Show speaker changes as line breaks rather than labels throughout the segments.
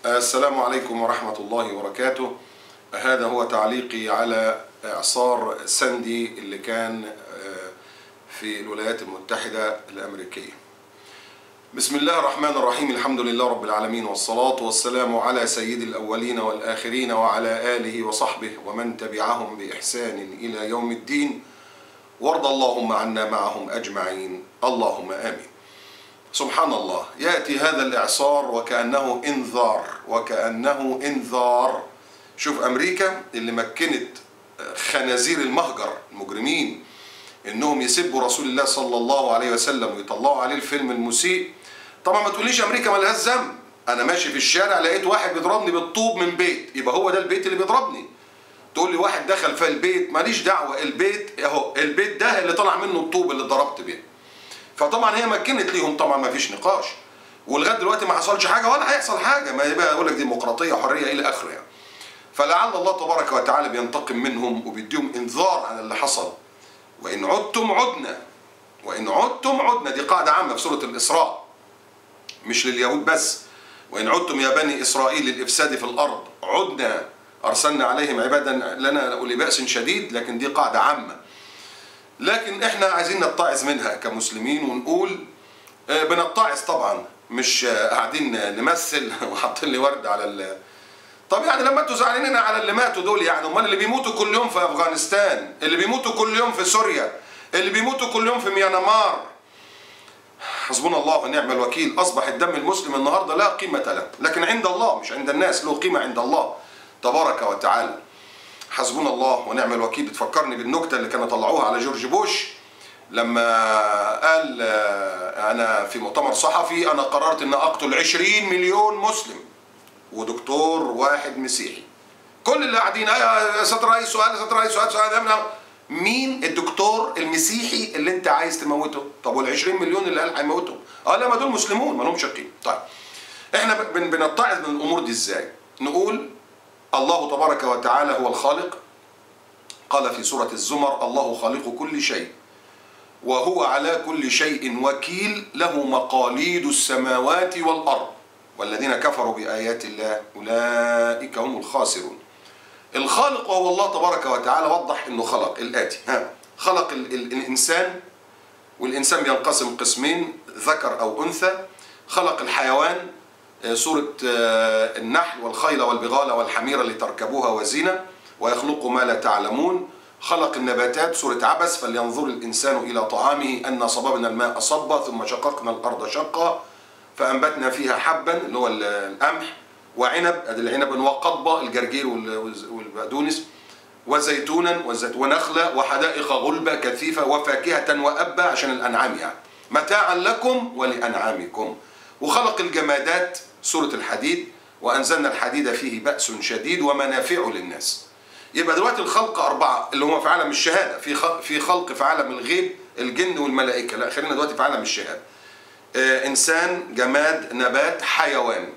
السلام عليكم ورحمة الله وبركاته. هذا هو تعليقي على إعصار ساندي اللي كان في الولايات المتحدة الأمريكية. بسم الله الرحمن الرحيم، الحمد لله رب العالمين، والصلاة والسلام على سيد الأولين والآخرين وعلى آله وصحبه ومن تبعهم بإحسان إلى يوم الدين، وارض اللهم عنا معهم أجمعين، اللهم آمين. سبحان الله، يأتي هذا الإعصار وكأنه إنذار. شوف أمريكا اللي مكنت خنازير المهجر المجرمين إنهم يسبوا رسول الله صلى الله عليه وسلم ويطلعوا عليه الفيلم المسيء. طبعا ما تقوليش أمريكا مالهاش ذنب، أنا ماشي في الشارع لقيت واحد بيضربني بالطوب من بيت، يبقى هو ده البيت اللي بيضربني. تقول لي واحد دخل في البيت، ماليش دعوة، البيت أهو، البيت ده اللي طلع منه الطوب اللي ضربت بيه. فطبعا هي مكنت ليهم، طبعا ما فيش نقاش، ولغايه دلوقتي ما حصلش حاجه ولا هيحصل حاجه، ما يبقى يقول لك ديمقراطيه وحريه الى اخره يعني. فلعل الله تبارك وتعالى بينتقم منهم وبيديهم انذار عن اللي حصل. وان عدتم عدنا، وان عدتم عدنا، دي قاعده عامه في سوره الاسراء مش لليهود بس. وان عدتم يا بني اسرائيل للافساد في الارض عدنا ارسلنا عليهم عبادا لنا اولي باس شديد، لكن دي قاعده عامه. لكن احنا عايزين نتعظ منها كمسلمين ونقول بنتعظ طبعا، مش قاعدين نمثل وحاطين لي ورد على طب يعني لما انتوا زعلانين على اللي ماتوا دول، يعني امال اللي بيموتوا كل يوم في افغانستان، اللي بيموتوا كل يوم في سوريا، اللي بيموتوا كل يوم في ميانمار، حسبنا الله ونعم الوكيل. اصبح الدم المسلم النهارده لا قيمه له، لكن عند الله مش عند الناس، له قيمه عند الله تبارك وتعالى. حسبنا الله ونعم الوكيل. بتفكرني بالنكته اللي كانوا طلعوها على جورج بوش لما قال انا في مؤتمر صحفي انا قررت ان اقتل 20 مليون مسلم ودكتور واحد مسيحي. كل اللي قاعدين يا سيادة الرئيس سؤال، يا سيادة الرئيس سؤال، مين الدكتور المسيحي اللي انت عايز تموته؟ طب وال 20 مليون اللي قال هيموتهم؟ لا، ما دول مسلمون ما لهمش قيمه. طيب احنا بنتعظ من الامور دي ازاي؟ نقول الله تبارك وتعالى هو الخالق. قال في سورة الزمر: الله خالق كل شيء وهو على كل شيء وكيل، له مقاليد السماوات والأرض والذين كفروا بآيات الله أولئك هم الخاسرون. الخالق وهو الله تبارك وتعالى وضح انه خلق الآتي: خلق الإنسان، والإنسان بينقسم قسمين، ذكر أو أنثى. خلق الحيوان، سورة النحل: والخيل والبغال والحمير لتركبوها وزينة ويخلق ما لا تعلمون. خلق النباتات، سورة عبس: فلينظر الإنسان إلى طعامه أنا صببنا الماء صبا ثم شققنا الأرض شقا فأنبتنا فيها حبا اللي هو القمح وعنب، أدي العنب، وقضبة الجرجير والبقدونس، وزيتونا ونخلة وحدائق غلبة كثيفة وفاكهة وأبا عشان الأنعام يعني، متاعا لكم ولأنعامكم. وخلق الجمادات، سورة الحديد: وأنزلنا الحديد فيه بأس شديد ومنافع للناس. يبقى دلوقتي الخلق أربعة اللي هم في عالم الشهادة، في خلق في عالم الغيب الجن والملائكة، لا خلينا دلوقتي في عالم الشهادة. إنسان، جماد، نبات، حيوان.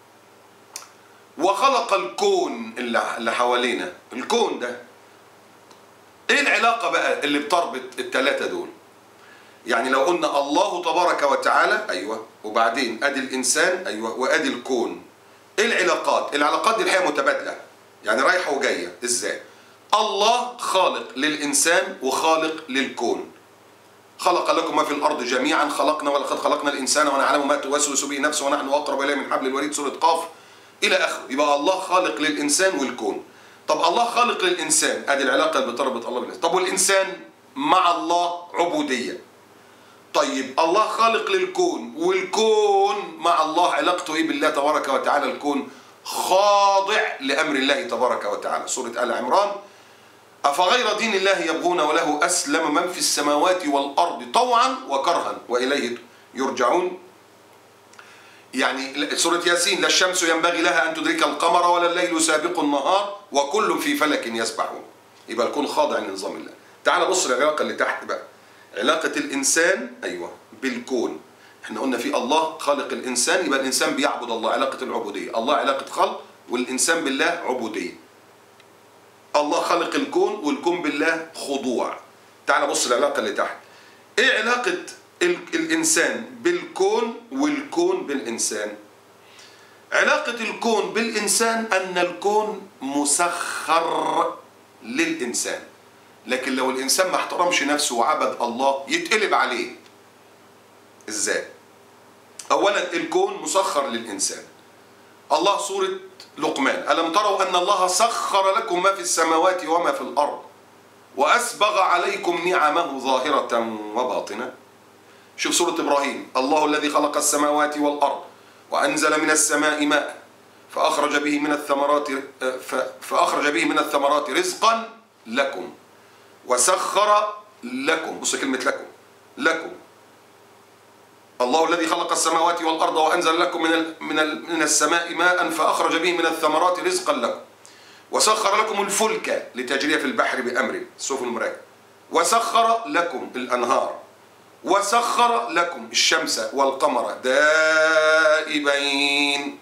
وخلق الكون اللي حوالينا. الكون ده ايه العلاقة بقى اللي بتربط الثلاثة دول؟ يعني لو قلنا الله تبارك وتعالى، ايوه، وبعدين ادي الانسان، ايوه، وادي الكون، ايه العلاقات؟ العلاقات دي الحقيقة متبادلة، يعني رايحة وجاية. ازاي؟ الله خالق للإنسان وخالق للكون. خلق لكم ما في الأرض جميعا، خلقنا ولقد خلقنا الإنسان ونعلم ما توسوس به نفسه ونحن أقرب إليه من حبل الوريد، سورة قاف إلى آخره. يبقى الله خالق للإنسان والكون. طب الله خالق للإنسان، أدي العلاقة اللي بتربط الله بالإنسان. طب والإنسان مع الله عبودية. طيب الله خالق للكون، والكون مع الله علاقته إيه بالله تبارك وتعالى؟ الكون خاضع لأمر الله تبارك وتعالى، سورة آل عمران: أفغير دين الله يبغون وله أسلم من في السماوات والأرض طوعا وكرها وإليه يرجعون. يعني سورة ياسين: لا الشمس ينبغي لها أن تدرك القمر ولا الليل سابق النهار وكل في فلك يسبحون. يبقى الكون خاضع لنظام الله. تعال بص العلاقة اللي تحت بقى، علاقة الإنسان، أيوة، بالكون. احنا قلنا في الله خالق الإنسان، يبقى الإنسان بيعبد الله، علاقة العبودية. الله علاقة خلق والإنسان بالله عبودية. الله خلق الكون والكون بالله خضوع. تعال بص العلاقة اللي تحت. ايه علاقة الإنسان بالكون والكون بالإنسان؟ علاقة الكون بالإنسان أن الكون مسخر للإنسان، لكن لو الإنسان ما احترمش نفسه وعبد الله يتقلب عليه. إزاي؟ أولا الكون مسخر للإنسان. الله سورة لقمان: ألم تروا أن الله سخر لكم ما في السماوات وما في الأرض وأسبغ عليكم نعمه ظاهرة وباطنة. شوف سورة إبراهيم: الله الذي خلق السماوات والأرض وأنزل من السماء ماء فأخرج به من الثمرات رزقا لكم وسخر لكم. بص كلمة لكم. الله الذي خلق السماوات والأرض وأنزل لكم من السماء ماء فأخرج به من الثمرات رزقا لكم وسخر لكم الفلك لتجري في البحر بأمره، السفن المراكب، وسخر لكم الأنهار، وسخر لكم الشمس والقمر دائبين،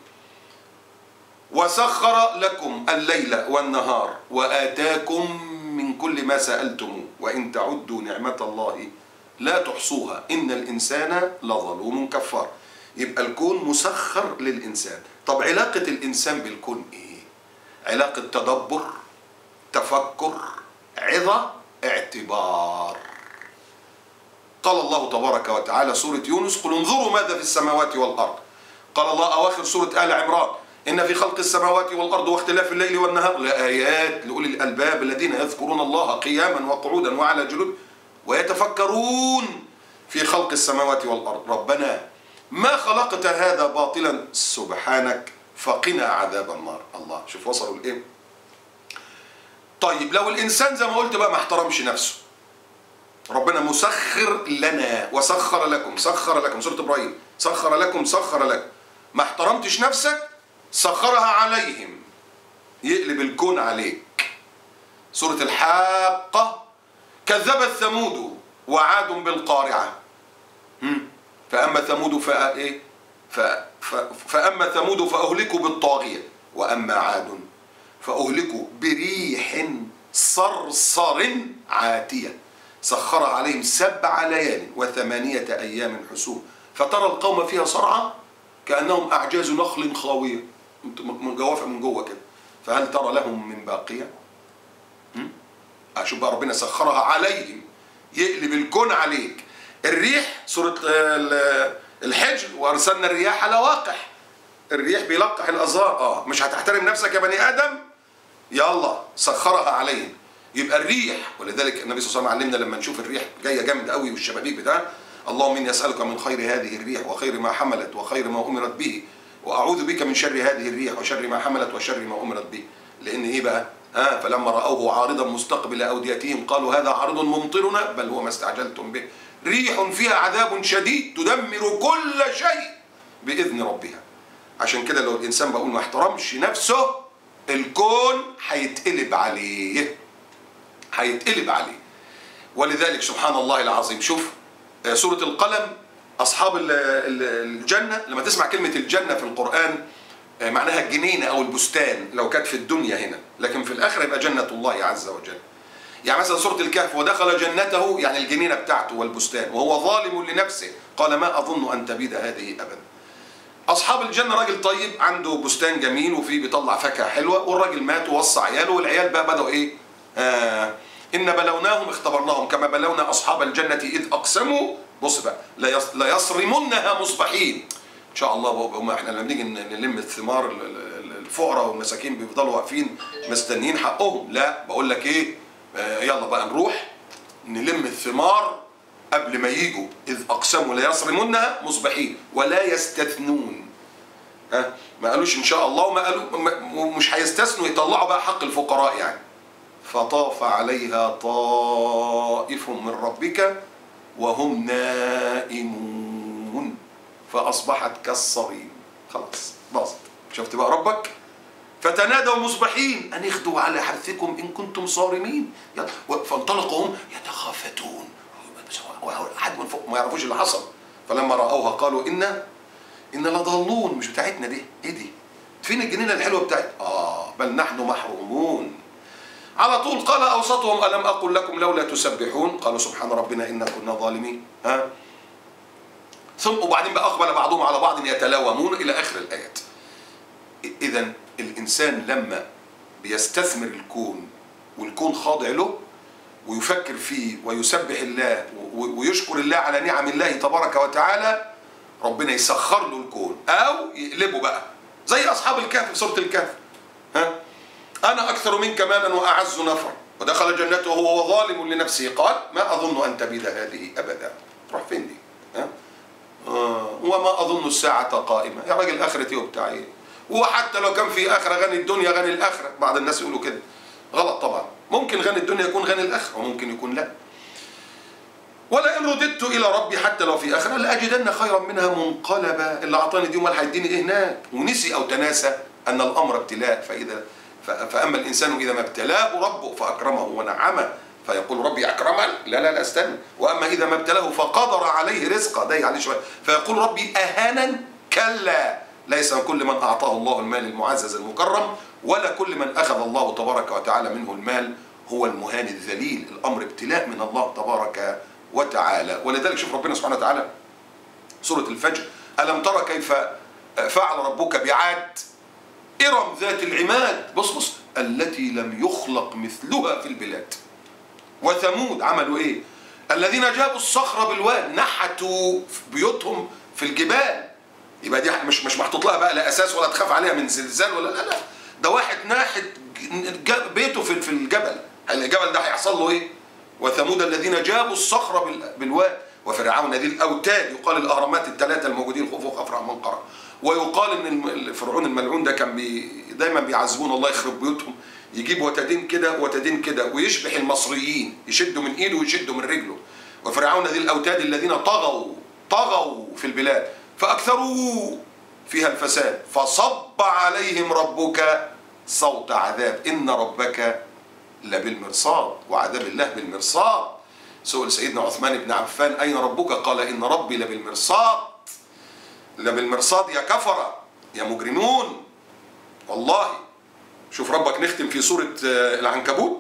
وسخر لكم الليل والنهار، وآتاكم من كل ما سألتموه وإن تعدوا نعمة الله لا تحصوها إن الإنسان لظلوم كفار. يبقى الكون مسخر للإنسان. طب علاقة الإنسان بالكون إيه؟ علاقة تدبر، تفكر، عظة، اعتبار. قال الله تبارك وتعالى سورة يونس: قل انظروا ماذا في السماوات والأرض. قال الله أواخر سورة آل عمران: إن في خلق السماوات والأرض واختلاف الليل والنهار لآيات لأولي الألباب الذين يذكرون الله قياما وقعودا وعلى جنوب ويتفكرون في خلق السماوات والأرض ربنا ما خلقت هذا باطلا سبحانك فقنا عذاب النار. الله، شوف وصلوا لإيه. طيب لو الإنسان زي ما قلت بقى ما احترمش نفسه، ربنا مسخر لنا وسخر لكم، سخر لكم سورة إبراهيم: سخر لكم ما احترمتش نفسك سخرها عليهم، يقلب الكون عليك. سورة الحاقة: كذبت ثمود وعاد بالقارعة. فأما ثمود فأهلكوا بالطاغية وأما عاد فأهلكوا بريح صرصر عاتية سخرها عليهم 7 ليال و8 أيام حسوم فترى القوم فيها صرعى كأنهم أعجاز نخل خاوية، مجوافة من جوه كده، فهل ترى لهم من باقية؟ أشوف بقى ربنا سخرها عليهم، يقلب الكون عليك. الريح سورة الحجر: وأرسلنا الرياح لواقح. الريح بيلقح الأزهار. مش هتحترم نفسك يا بني آدم؟ يلا سخرها عليهم. يبقى الريح، ولذلك النبي صلى الله عليه وسلم علمنا لما نشوف الريح جايه جامد قوي والشبابيك بتاعها: اللهم اني اسالك من خير هذه الريح وخير ما حملت وخير ما امرت به، واعوذ بك من شر هذه الريح وشر ما حملت وشر ما امرت به. لان ايه بقى؟ فلما راوه عارضا مستقبل اوديتهم قالوا هذا عارض ممطرنا بل هو ما استعجلتم به ريح فيها عذاب شديد تدمر كل شيء باذن ربها. عشان كده لو الانسان بقول ما احترمش نفسه الكون هيتقلب عليه، هيتقلب عليه. ولذلك سبحان الله العظيم، شوف سورة القلم: أصحاب الجنة. لما تسمع كلمة الجنة في القرآن معناها الجنينة أو البستان لو كانت في الدنيا هنا، لكن في الآخرة يبقى جنة الله عز وجل. يعني مثلا سورة الكهف: ودخل جنته، يعني الجنينة بتاعته والبستان، وهو ظالم لنفسه قال ما أظن أن تبيد هذه أبدا. أصحاب الجنة راجل طيب عنده بستان جميل وفيه بيطلع فاكهة حلوة، والراجل مات ووصى عياله، والعيال بقى بدأوا إيه؟ إن بلوناهم اختبرناهم كما بلونا أصحاب الجنة إذ أقسموا. بص بقى: ليصرمنها مصبحين. إن شاء الله إحنا لما نيجي نلم الثمار الفقراء والمساكين بيفضلوا واقفين مستنيين حقهم. لا، بقول لك إيه؟ يلا بقى نروح نلم الثمار قبل ما يجوا. إذ أقسموا ليصرمنها مصبحين ولا يستثنون. ما قالوش إن شاء الله، وما قالوا مش هيستثنوا، يطلعوا بقى حق الفقراء يعني. فطاف عليها طائف من ربك وهم نائمون فأصبحت كالصريم. خلاص باظت. شفت بقى ربك؟ فتنادوا مصبحين أن اغدوا على حرثكم إن كنتم صارمين. فانطلقوا هم يتخافتون، حد من فوق ما يعرفوش اللي حصل. فلما رأوها قالوا إن لضالون. مش بتاعتنا دي، إيه دي؟ فين الجنينة الحلوة بتاعتنا؟ بل نحن محرومون. على طول قال أوسطهم: ألم أقل لكم لولا تسبحون؟ قالوا سبحان ربنا إنا كنا ظالمين. ثم وبعدين بقى أقبل بعضهم على بعض يتلاومون إلى آخر الآيات. إذا الإنسان لما بيستثمر الكون والكون خاضع له ويفكر فيه ويسبح الله ويشكر الله على نعم الله تبارك وتعالى، ربنا يسخر له الكون أو يقلبه بقى زي أصحاب الكهف في سورة الكهف. أنا أكثر منك مالا وأعز نفرا ودخل جنته وهو ظالم لنفسه قال ما أظن أن تبيد هذه أبدا. تروح فين دي؟ وما أظن الساعة قائمة. يا راجل آخرتي وبتاع إيه؟ وحتى لو كان في آخرة غني الدنيا غني الآخرة، بعض الناس يقولوا كده، غلط طبعا. ممكن غني الدنيا يكون غني الآخرة وممكن يكون لا. ولئن رددت إلى ربي حتى لو في آخرة لأجدن خيرا منها منقلبا. اللي أعطاني دي أمال هيديني إيه هناك؟ ونسي أو تناسى أن الأمر ابتلاء. فأما الإنسان إذا ما ابتلاه ربه فأكرمه ونعمه فيقول ربي أكرمن، لا استنى. وأما إذا ما ابتلاه فقدر عليه رزقه، ضيق عليه شوية، فيقول ربي أهانن، كلا. ليس كل من أعطاه الله المال المعزز المكرم، ولا كل من أخذ الله تبارك وتعالى منه المال هو المهان الذليل. الأمر ابتلاء من الله تبارك وتعالى. ولذلك شوف ربنا سبحانه وتعالى سورة الفجر: ألم ترى كيف فعل ربك بعاد إرم ذات العماد، بص التي لم يخلق مثلها في البلاد. وثمود عملوا إيه؟ الذين جابوا الصخر بالواد، نحتوا بيوتهم في الجبال. يبقى دي مش محطوط لها بقى لا أساس ولا تخاف عليها من زلزال ولا لا. ده واحد ناحت بيته في الجبل. الجبل ده هيحصل له إيه؟ وثمود الذين جابوا الصخر بالواد وفرعون ذي الأوتاد. يقال الأهرامات الثلاثة الموجودين خوفو وخفرع ومنقرع. ويقال ان فرعون الملعون ده كان دايما بيعذبون الله، يخرب بيوتهم، يجيب وتدين كده وتدين كده ويشبح المصريين، يشدوا من ايده ويشدوا من رجله. وفرعون ذي الاوتاد الذين طغوا في البلاد فاكثروا فيها الفساد فصب عليهم ربك صوت عذاب ان ربك لبالمرصاد، وعذاب الله بالمرصاد. سئل سيدنا عثمان بن عفان اين ربك؟ قال ان ربي لبالمرصاد. لبالمرصاد يا كفرة يا مجرمون. والله شوف ربك، نختم في سورة العنكبوت.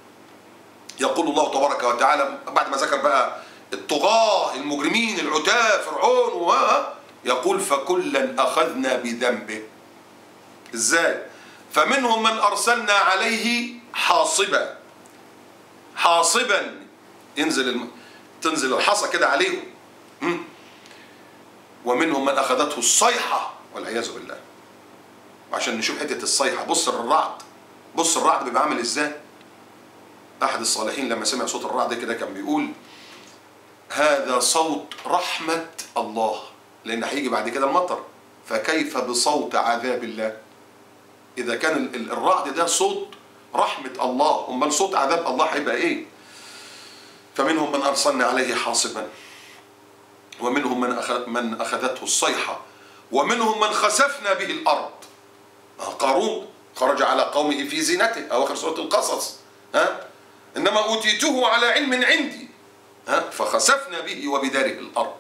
يقول الله تبارك وتعالى بعد ما ذكر بقى الطغاة المجرمين العتاة فرعون يقول فكلا أخذنا بذنبه. ازاي؟ فمنهم من أرسلنا عليه حاصبا تنزل الحصى كده عليهم. ومنهم من أخذته الصيحة والعياذ بالله. وعشان نشوف حتة الصيحة، بص الرعد بيبقى عامل ازاي. أحد الصالحين لما سمع صوت الرعد كده كان بيقول هذا صوت رحمة الله، لأن هيجي بعد كده المطر، فكيف بصوت عذاب الله؟ إذا كان الرعد ده صوت رحمة الله، أمال صوت عذاب الله هيبقى إيه؟ فمنهم من أرسلنا عليه حاصبا، ومنهم من أخذته الصيحة، ومنهم من خسفنا به الأرض. قارون خرج على قومه في زينته، أواخر سورة القصص. إنما أوتيته على علم عندي فخسفنا به وبداره الأرض.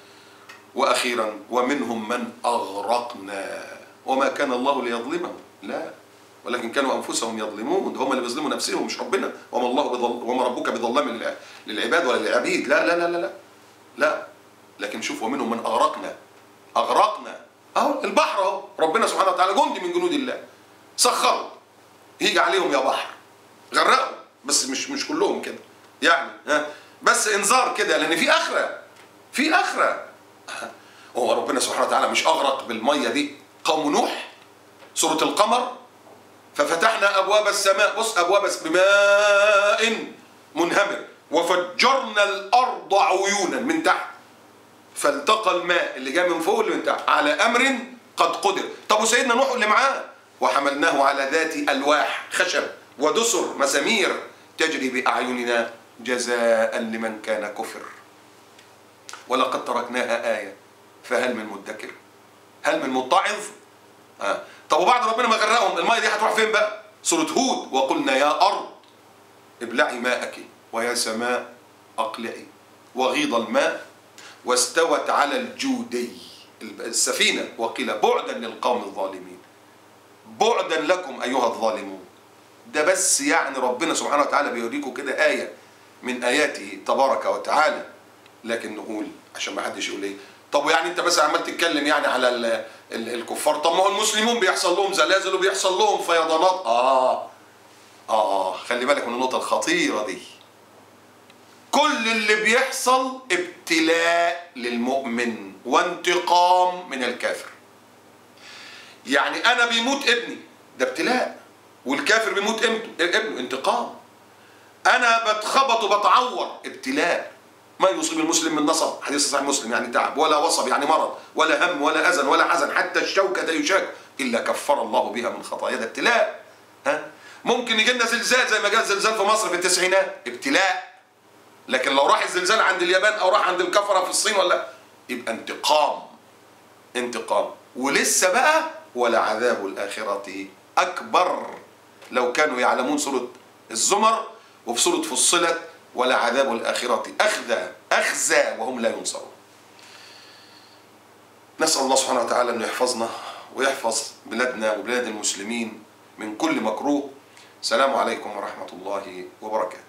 وأخيرا ومنهم من أغرقنا وما كان الله ليظلمهم، لا، ولكن كانوا أنفسهم يظلمون. هم اللي بيظلموا نفسهم مش ربنا. وما ربك بظلام للعباد ولا للعبيد، لا لا لا لا لا. لكن شوف ومنهم من أغرقنا أهو البحر أهو، ربنا سبحانه وتعالى جندي من جنود الله سخروا يجي عليهم يا بحر غرقوا، بس مش كلهم كده يعني، بس انذار كده، لأن في آخرة. هو ربنا سبحانه وتعالى مش أغرق بالمية دي قوم نوح؟ سورة القمر ففتحنا أبواب السماء، بص أبواب بماء منهمر وفجرنا الأرض عيونا من تحت فالتقى الماء اللي جاء من فوق اللي من تحت على أمر قد قدر. طب وسيدنا نوح اللي معاه وحملناه على ذات ألواح خشب ودسر مسامير تجري بأعيننا جزاء لمن كان كفر ولقد تركناها آية فهل من مدكر هل من متعظ. طب وبعد ربنا ما غرقهم المية دي هتروح فين بقى؟ سورة هود وقلنا يا أرض ابلعي ماءك ويا سماء أقلعي وغيض الماء واستوت على الجودي السفينة وقيل بعدا للقوم الظالمين. بعدا لكم أيها الظالمون. ده بس يعني ربنا سبحانه وتعالى بيوريكم كده آية من آياته تبارك وتعالى. لكن نقول عشان ما حدش يقول ايه طب يعني انت بس عمال تتكلم يعني على الكفار. طب ما هو المسلمون بيحصل لهم زلازل وبيحصل لهم فيضانات. خلي بالك من النقطة الخطيرة دي. كل اللي بيحصل ابتلاء للمؤمن وانتقام من الكافر. يعني أنا بيموت ابني، ده ابتلاء، والكافر بيموت ابنه انتقام. أنا بتخبط وبتعور، ابتلاء. ما يصيب المسلم من نصب، حديث صحيح مسلم، يعني تعب، ولا وصب يعني مرض، ولا هم ولا أذى ولا حزن، حتى الشوكة يشاك إلا كفر الله بها من خطايا. ده ابتلاء. ممكن يجي لنا زلزال زي ما جاء زلزال في مصر في التسعينات، ابتلاء. لكن لو راح الزلزال عند اليابان او راح عند الكفره في الصين ولا، يبقى انتقام. انتقام. ولسه بقى ولعذاب الآخرة أكبر لو كانوا يعلمون. سورة الزمر وفي سورة فصلت ولعذاب الآخرة أخزى وهم لا ينصرون. نسأل الله سبحانه وتعالى أن يحفظنا ويحفظ بلادنا وبلاد المسلمين من كل مكروه. السلام عليكم ورحمة الله وبركاته.